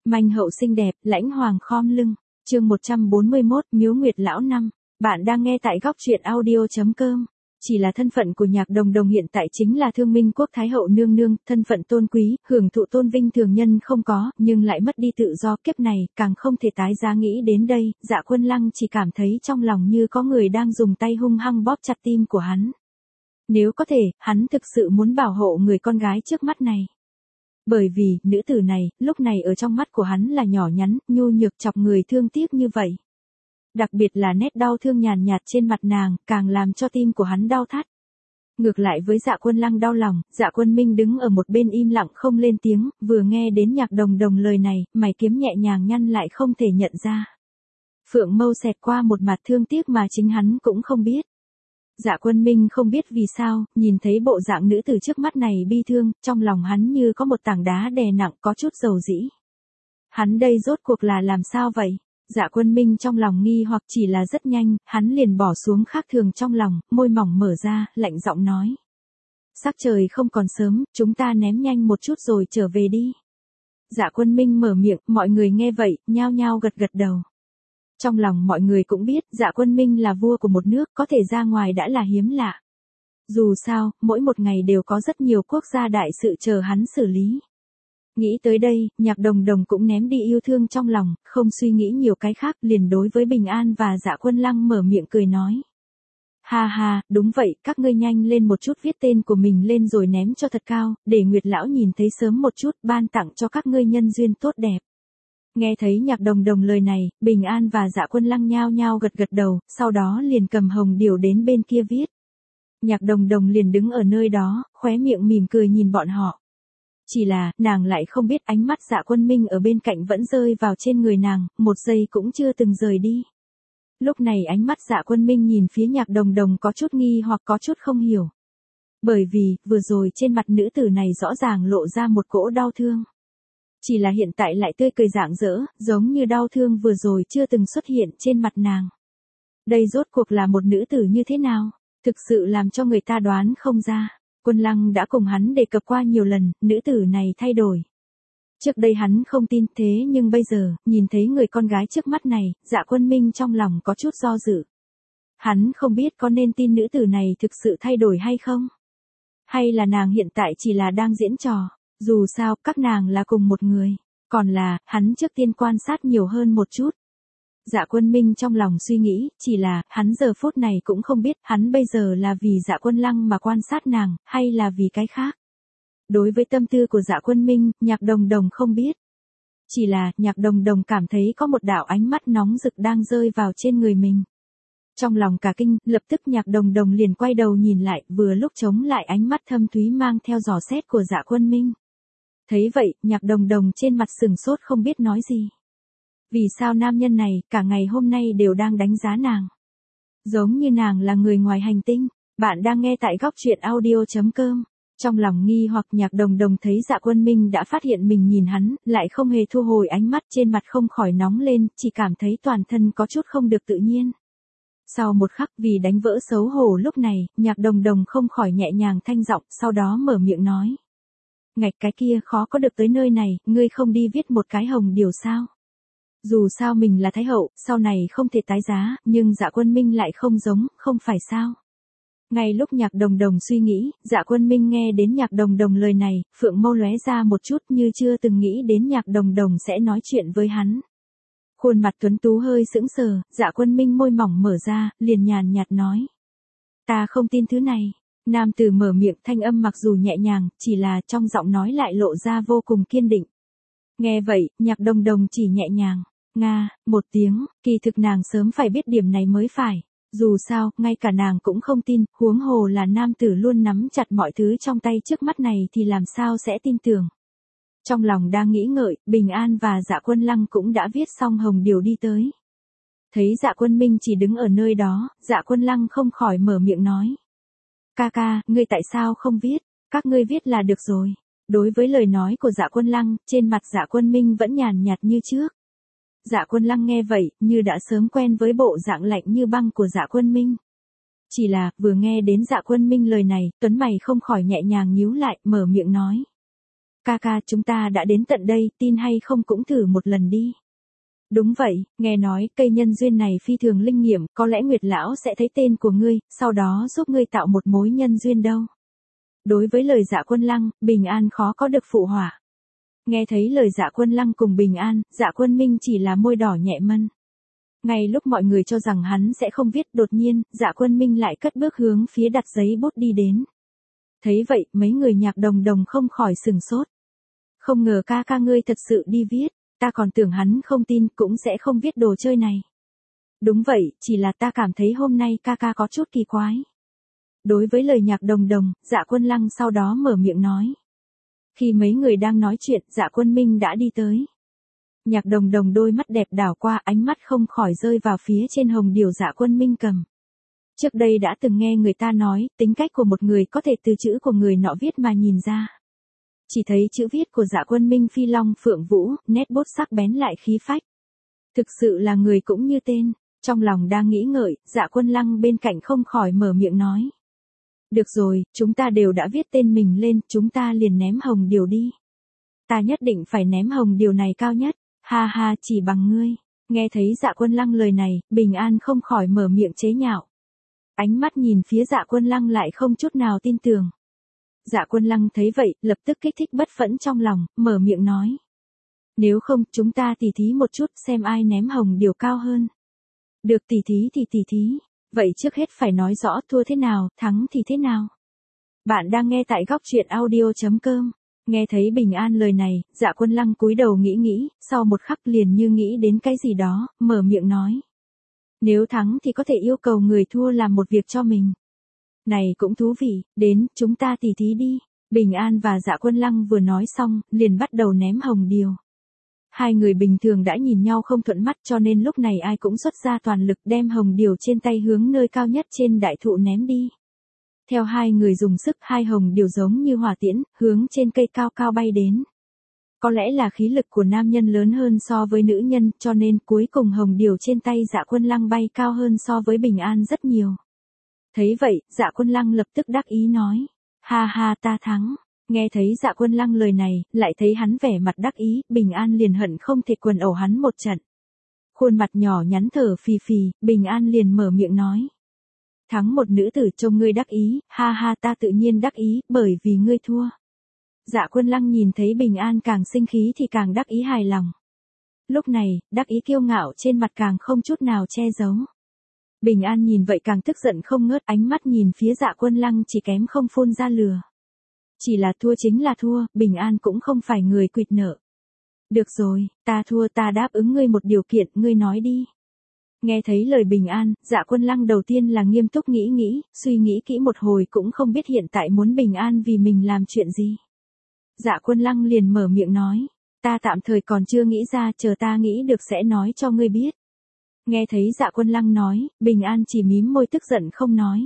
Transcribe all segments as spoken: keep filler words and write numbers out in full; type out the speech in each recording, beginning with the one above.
Manh hậu xinh đẹp, lãnh hoàng khom lưng. Chương một trăm bốn mươi mốt, Miếu Nguyệt lão năm. Bạn đang nghe tại góc truyện audio chấm com. Chỉ là thân phận của Nhạc Đồng Đồng hiện tại chính là Thương Minh Quốc Thái hậu nương nương, thân phận tôn quý, hưởng thụ tôn vinh thường nhân không có, nhưng lại mất đi tự do, kiếp này càng không thể tái giá. Nghĩ đến đây, Dạ Quân Lăng chỉ cảm thấy trong lòng như có người đang dùng tay hung hăng bóp chặt tim của hắn. Nếu có thể, hắn thực sự muốn bảo hộ người con gái trước mắt này. Bởi vì, nữ tử này, lúc này ở trong mắt của hắn là nhỏ nhắn, nhu nhược, chọc người thương tiếc như vậy. Đặc biệt là nét đau thương nhàn nhạt trên mặt nàng, càng làm cho tim của hắn đau thắt. Ngược lại với Dạ Quân Lăng đau lòng, Dạ Quân Minh đứng ở một bên im lặng không lên tiếng, vừa nghe đến Nhạc Đồng Đồng lời này, mày kiếm nhẹ nhàng nhăn lại không thể nhận ra. Phượng mâu xẹt qua một mặt thương tiếc mà chính hắn cũng không biết. Dạ Quân Minh không biết vì sao, nhìn thấy bộ dạng nữ tử trước mắt này bi thương, trong lòng hắn như có một tảng đá đè nặng, có chút dầu dĩ. Hắn đây rốt cuộc là làm sao vậy? Dạ Quân Minh trong lòng nghi hoặc chỉ là rất nhanh, hắn liền bỏ xuống khác thường trong lòng, môi mỏng mở ra, lạnh giọng nói. Sắc trời không còn sớm, chúng ta ném nhanh một chút rồi trở về đi. Dạ Quân Minh mở miệng, mọi người nghe vậy, nhao nhao gật gật đầu. Trong lòng mọi người cũng biết, Dạ Quân Minh là vua của một nước, có thể ra ngoài đã là hiếm lạ. Dù sao, mỗi một ngày đều có rất nhiều quốc gia đại sự chờ hắn xử lý. Nghĩ tới đây, Nhạc Đồng Đồng cũng ném đi yêu thương trong lòng, không suy nghĩ nhiều cái khác, liền đối với Bình An và Dạ Quân Lăng mở miệng cười nói. Ha ha, đúng vậy, các ngươi nhanh lên một chút viết tên của mình lên rồi ném cho thật cao, để Nguyệt Lão nhìn thấy sớm một chút, ban tặng cho các ngươi nhân duyên tốt đẹp. Nghe thấy Nhạc Đồng Đồng lời này, Bình An và Dạ Quân Lăng nhao nhao gật gật đầu, sau đó liền cầm hồng điều đến bên kia viết. Nhạc Đồng Đồng liền đứng ở nơi đó, khóe miệng mỉm cười nhìn bọn họ. Chỉ là, nàng lại không biết ánh mắt Dạ Quân Minh ở bên cạnh vẫn rơi vào trên người nàng, một giây cũng chưa từng rời đi. Lúc này ánh mắt Dạ Quân Minh nhìn phía Nhạc Đồng Đồng có chút nghi hoặc có chút không hiểu. Bởi vì, vừa rồi trên mặt nữ tử này rõ ràng lộ ra một cỗ đau thương. Chỉ là hiện tại lại tươi cười rạng rỡ, giống như đau thương vừa rồi chưa từng xuất hiện trên mặt nàng. Đây rốt cuộc là một nữ tử như thế nào? Thực sự làm cho người ta đoán không ra. Quân Lăng đã cùng hắn đề cập qua nhiều lần, nữ tử này thay đổi. Trước đây hắn không tin thế nhưng bây giờ, nhìn thấy người con gái trước mắt này, Dạ Quân Minh trong lòng có chút do dự. Hắn không biết có nên tin nữ tử này thực sự thay đổi hay không? Hay là nàng hiện tại chỉ là đang diễn trò? Dù sao, các nàng là cùng một người. Còn là, hắn trước tiên quan sát nhiều hơn một chút. Dạ Quân Minh trong lòng suy nghĩ, chỉ là, hắn giờ phút này cũng không biết, hắn bây giờ là vì Dạ Quân Lăng mà quan sát nàng, hay là vì cái khác. Đối với tâm tư của Dạ Quân Minh, Nhạc Đồng Đồng không biết. Chỉ là, Nhạc Đồng Đồng cảm thấy có một đạo ánh mắt nóng rực đang rơi vào trên người mình. Trong lòng cả kinh, lập tức Nhạc Đồng Đồng liền quay đầu nhìn lại, vừa lúc chống lại ánh mắt thâm thúy mang theo dò xét của Dạ Quân Minh. Thấy vậy, Nhạc Đồng Đồng trên mặt sừng sốt không biết nói gì. Vì sao nam nhân này, cả ngày hôm nay đều đang đánh giá nàng? Giống như nàng là người ngoài hành tinh. Bạn đang nghe tại góc truyện audio chấm com. Trong lòng nghi hoặc Nhạc Đồng Đồng thấy Dạ Quân Minh đã phát hiện mình nhìn hắn, lại không hề thu hồi ánh mắt, trên mặt không khỏi nóng lên, chỉ cảm thấy toàn thân có chút không được tự nhiên. Sau một khắc vì đánh vỡ xấu hổ lúc này, Nhạc Đồng Đồng không khỏi nhẹ nhàng thanh giọng, sau đó mở miệng nói. Ngạch cái kia khó có được tới nơi này, ngươi không đi viết một cái hồng điều sao? Dù sao mình là Thái hậu, sau này không thể tái giá, nhưng Dạ Quân Minh lại không giống, không phải sao? Ngay lúc Nhạc Đồng Đồng suy nghĩ, Dạ Quân Minh nghe đến Nhạc Đồng Đồng lời này, phượng mâu lóe ra một chút như chưa từng nghĩ đến Nhạc Đồng Đồng sẽ nói chuyện với hắn. Khuôn mặt tuấn tú hơi sững sờ, Dạ Quân Minh môi mỏng mở ra, liền nhàn nhạt nói. Ta không tin thứ này. Nam tử mở miệng, thanh âm mặc dù nhẹ nhàng, chỉ là trong giọng nói lại lộ ra vô cùng kiên định. Nghe vậy, Nhạc Đồng Đồng chỉ nhẹ nhàng, nga, một tiếng, kỳ thực nàng sớm phải biết điểm này mới phải. Dù sao, ngay cả nàng cũng không tin, huống hồ là nam tử luôn nắm chặt mọi thứ trong tay trước mắt này thì làm sao sẽ tin tưởng. Trong lòng đang nghĩ ngợi, Bình An và Dạ Quân Lăng cũng đã viết xong hồng điều đi tới. Thấy Dạ Quân Minh chỉ đứng ở nơi đó, Dạ Quân Lăng không khỏi mở miệng nói. Ca ca, ngươi tại sao không viết? Các ngươi viết là được rồi. Đối với lời nói của Dạ Quân Lăng, trên mặt Dạ Quân Minh vẫn nhàn nhạt như trước. Dạ Quân Lăng nghe vậy, như đã sớm quen với bộ dạng lạnh như băng của Dạ Quân Minh. Chỉ là, vừa nghe đến Dạ Quân Minh lời này, tuấn mày không khỏi nhẹ nhàng nhíu lại, mở miệng nói. ca ca chúng ta đã đến tận đây, tin hay không cũng thử một lần đi. Đúng vậy, nghe nói cây nhân duyên này phi thường linh nghiệm, có lẽ Nguyệt lão sẽ thấy tên của ngươi, sau đó giúp ngươi tạo một mối nhân duyên đâu. Đối với lời Dạ Quân Lăng, Bình An khó có được phụ họa. Nghe thấy lời Dạ Quân Lăng cùng Bình An, Dạ Quân Minh chỉ là môi đỏ nhẹ mân. Ngay lúc mọi người cho rằng hắn sẽ không viết, đột nhiên, Dạ Quân Minh lại cất bước hướng phía đặt giấy bút đi đến. Thấy vậy, mấy người Nhạc Đồng Đồng không khỏi sừng sốt. Không ngờ ca ca ngươi thật sự đi viết, ta còn tưởng hắn không tin cũng sẽ không viết đồ chơi này. Đúng vậy, chỉ là ta cảm thấy hôm nay ca ca có chút kỳ quái. Đối với lời Nhạc Đồng Đồng, Dạ Quân Lăng sau đó mở miệng nói. Khi mấy người đang nói chuyện, Dạ Quân Minh đã đi tới. Nhạc Đồng Đồng đôi mắt đẹp đảo qua, ánh mắt không khỏi rơi vào phía trên hồng điều Dạ Quân Minh cầm. Trước đây đã từng nghe người ta nói, tính cách của một người có thể từ chữ của người nọ viết mà nhìn ra. Chỉ thấy chữ viết của Dạ Quân Minh phi long phượng vũ, nét bút sắc bén lại khí phách. Thực sự là người cũng như tên. Trong lòng đang nghĩ ngợi, Dạ Quân Lăng bên cạnh không khỏi mở miệng nói. Được rồi, chúng ta đều đã viết tên mình lên, chúng ta liền ném hồng điều đi. Ta nhất định phải ném hồng điều này cao nhất, ha ha, chỉ bằng ngươi. Nghe thấy Dạ Quân Lăng lời này, Bình An không khỏi mở miệng chế nhạo. Ánh mắt nhìn phía Dạ Quân Lăng lại không chút nào tin tưởng. Dạ Quân Lăng thấy vậy, lập tức kích thích bất phẫn trong lòng, mở miệng nói. Nếu không, chúng ta tỉ thí một chút xem ai ném hồng điều cao hơn. Được, tỉ thí thì tỉ thí. Vậy trước hết phải nói rõ thua thế nào, thắng thì thế nào. Bạn đang nghe tại góc truyện audio chấm com. Nghe thấy Bình An lời này, Dạ Quân Lăng cúi đầu nghĩ nghĩ, sau một khắc liền như nghĩ đến cái gì đó, mở miệng nói. Nếu thắng thì có thể yêu cầu người thua làm một việc cho mình. Này cũng thú vị, đến, chúng ta tỉ thí đi. Bình An và Dạ Quân Lăng vừa nói xong, liền bắt đầu ném hồng điều. Hai người bình thường đã nhìn nhau không thuận mắt cho nên lúc này ai cũng xuất ra toàn lực đem hồng điều trên tay hướng nơi cao nhất trên đại thụ ném đi. Theo hai người dùng sức, hai hồng điều giống như hỏa tiễn, hướng trên cây cao cao bay đến. Có lẽ là khí lực của nam nhân lớn hơn so với nữ nhân cho nên cuối cùng hồng điều trên tay Dạ Quân Lăng bay cao hơn so với Bình An rất nhiều. Thấy vậy, Dạ Quân Lăng lập tức đắc ý nói. Ha ha, ta thắng. Nghe thấy Dạ Quân Lăng lời này, lại thấy hắn vẻ mặt đắc ý, Bình An liền hận không thể quần ẩu hắn một trận. Khuôn mặt nhỏ nhắn thở phì phì, Bình An liền mở miệng nói. Thắng một nữ tử trông ngươi đắc ý, ha ha, ta tự nhiên đắc ý, bởi vì ngươi thua. Dạ Quân Lăng nhìn thấy Bình An càng sinh khí thì càng đắc ý hài lòng. Lúc này, đắc ý kiêu ngạo trên mặt càng không chút nào che giấu. Bình An nhìn vậy càng tức giận không ngớt, ánh mắt nhìn phía Dạ Quân Lăng chỉ kém không phun ra lửa. Chỉ là thua chính là thua, Bình An cũng không phải người quỵt nợ. Được rồi, ta thua, ta đáp ứng ngươi một điều kiện, ngươi nói đi. Nghe thấy lời Bình An, Dạ Quân Lăng đầu tiên là nghiêm túc nghĩ nghĩ, suy nghĩ kỹ một hồi cũng không biết hiện tại muốn Bình An vì mình làm chuyện gì. Dạ Quân Lăng liền mở miệng nói, ta tạm thời còn chưa nghĩ ra, chờ ta nghĩ được sẽ nói cho ngươi biết. Nghe thấy Dạ Quân Lăng nói, Bình An chỉ mím môi tức giận không nói.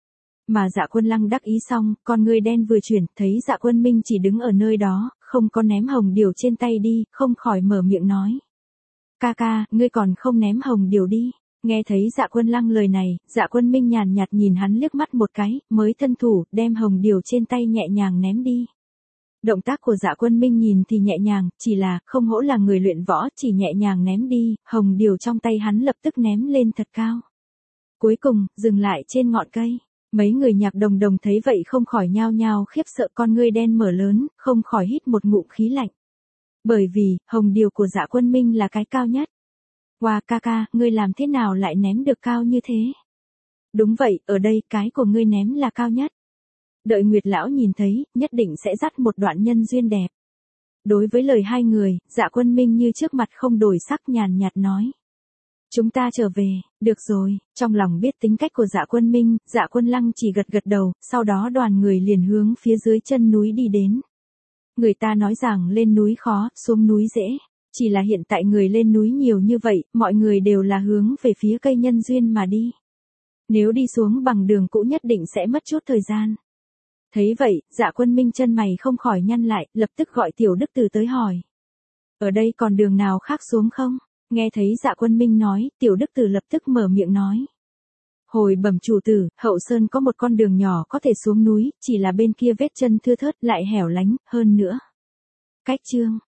Mà Dạ Quân Lăng đắc ý xong, con ngươi đen vừa chuyển, thấy Dạ Quân Minh chỉ đứng ở nơi đó, không có ném hồng điều trên tay đi, không khỏi mở miệng nói. Ca ca, ngươi còn không ném hồng điều đi. Nghe thấy Dạ Quân Lăng lời này, Dạ Quân Minh nhàn nhạt nhìn hắn liếc mắt một cái, mới thân thủ, đem hồng điều trên tay nhẹ nhàng ném đi. Động tác của Dạ Quân Minh nhìn thì nhẹ nhàng, chỉ là, không hổ là người luyện võ, chỉ nhẹ nhàng ném đi, hồng điều trong tay hắn lập tức ném lên thật cao. Cuối cùng, dừng lại trên ngọn cây. Mấy người Nhạc Đồng Đồng thấy vậy không khỏi nhao nhao khiếp sợ, con ngươi đen mở lớn, không khỏi hít một ngụm khí lạnh. Bởi vì, hồng điều của Dạ Quân Minh là cái cao nhất. Wow, ca ca, ngươi làm thế nào lại ném được cao như thế? Đúng vậy, ở đây, cái của ngươi ném là cao nhất. Đợi Nguyệt lão nhìn thấy, nhất định sẽ dắt một đoạn nhân duyên đẹp. Đối với lời hai người, Dạ Quân Minh như trước mặt không đổi sắc nhàn nhạt nói. Chúng ta trở về, được rồi, trong lòng biết tính cách của Dạ Quân Minh, Dạ Quân Lăng chỉ gật gật đầu, sau đó đoàn người liền hướng phía dưới chân núi đi đến. Người ta nói rằng lên núi khó, xuống núi dễ. Chỉ là hiện tại người lên núi nhiều như vậy, mọi người đều là hướng về phía cây nhân duyên mà đi. Nếu đi xuống bằng đường cũ nhất định sẽ mất chút thời gian. Thấy vậy, Dạ Quân Minh chân mày không khỏi nhăn lại, lập tức gọi Tiểu Đức Từ tới hỏi. Ở đây còn đường nào khác xuống không? Nghe thấy Dạ Quân Minh nói, Tiểu Đức Từ lập tức mở miệng nói. Hồi bẩm chủ tử, hậu sơn có một con đường nhỏ có thể xuống núi, chỉ là bên kia vết chân thưa thớt lại hẻo lánh, hơn nữa. Cách chương